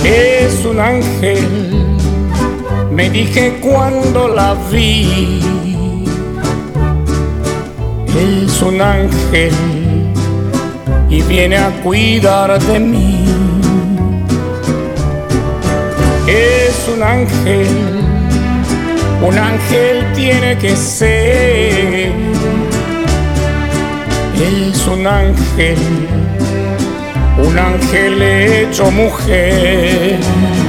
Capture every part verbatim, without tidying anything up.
Es un ángel, me dije cuando la vi. Es un ángel y viene a cuidar de mí. Es un ángel, un ángel tiene que ser. Es un ángel, un ángel hecho mujer.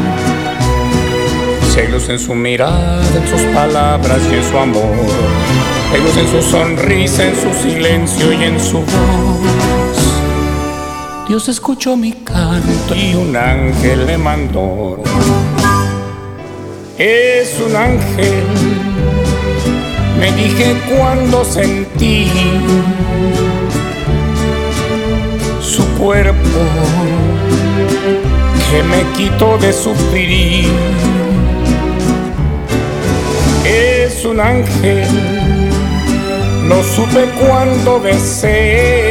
Hay luz en su mirada, en sus palabras y en su amor. Hay luz en su sonrisa, en su silencio y en su voz. Dios escuchó mi canto y un ángel me mandó. Es un ángel, me dije cuando sentí su cuerpo que me quitó de sufrir. Es un ángel, lo supe cuando besé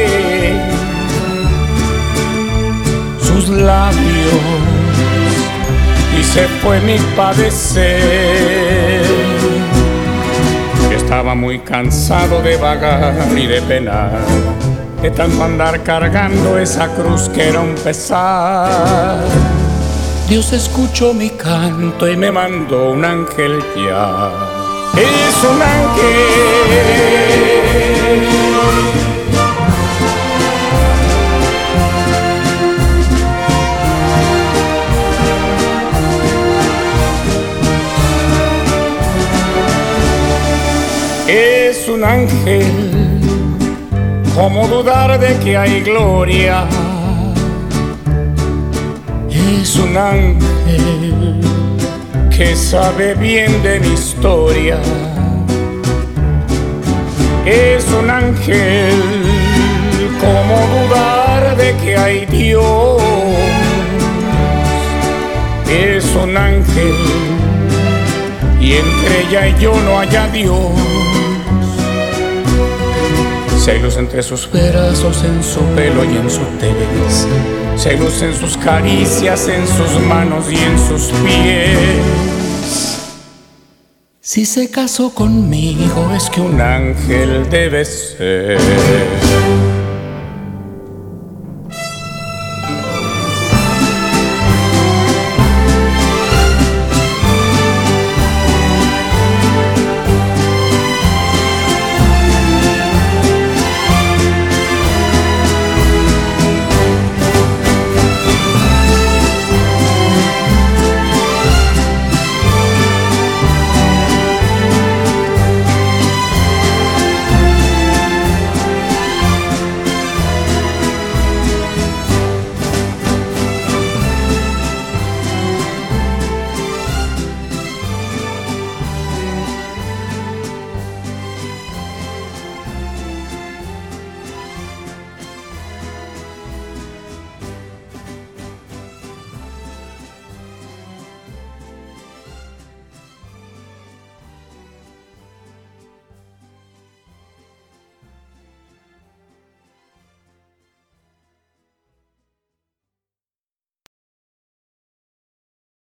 sus labios y se fue mi padecer. Estaba muy cansado de vagar y de penar, de tanto andar cargando esa cruz que era un pesar. Dios escuchó mi canto y me mandó un ángel ya. Es un ángel. Es un ángel. ¿Cómo dudar de que hay gloria? Es un ángel que sabe bien de mi historia. Es un ángel, ¿cómo dudar de que hay Dios? Es un ángel, y entre ella y yo no haya Dios. Si hay luz entre sus brazos, en su pelo y en su tez. Si hay luz en sus caricias, en sus manos y en sus pies. Si se casó conmigo es que un ángel debe ser.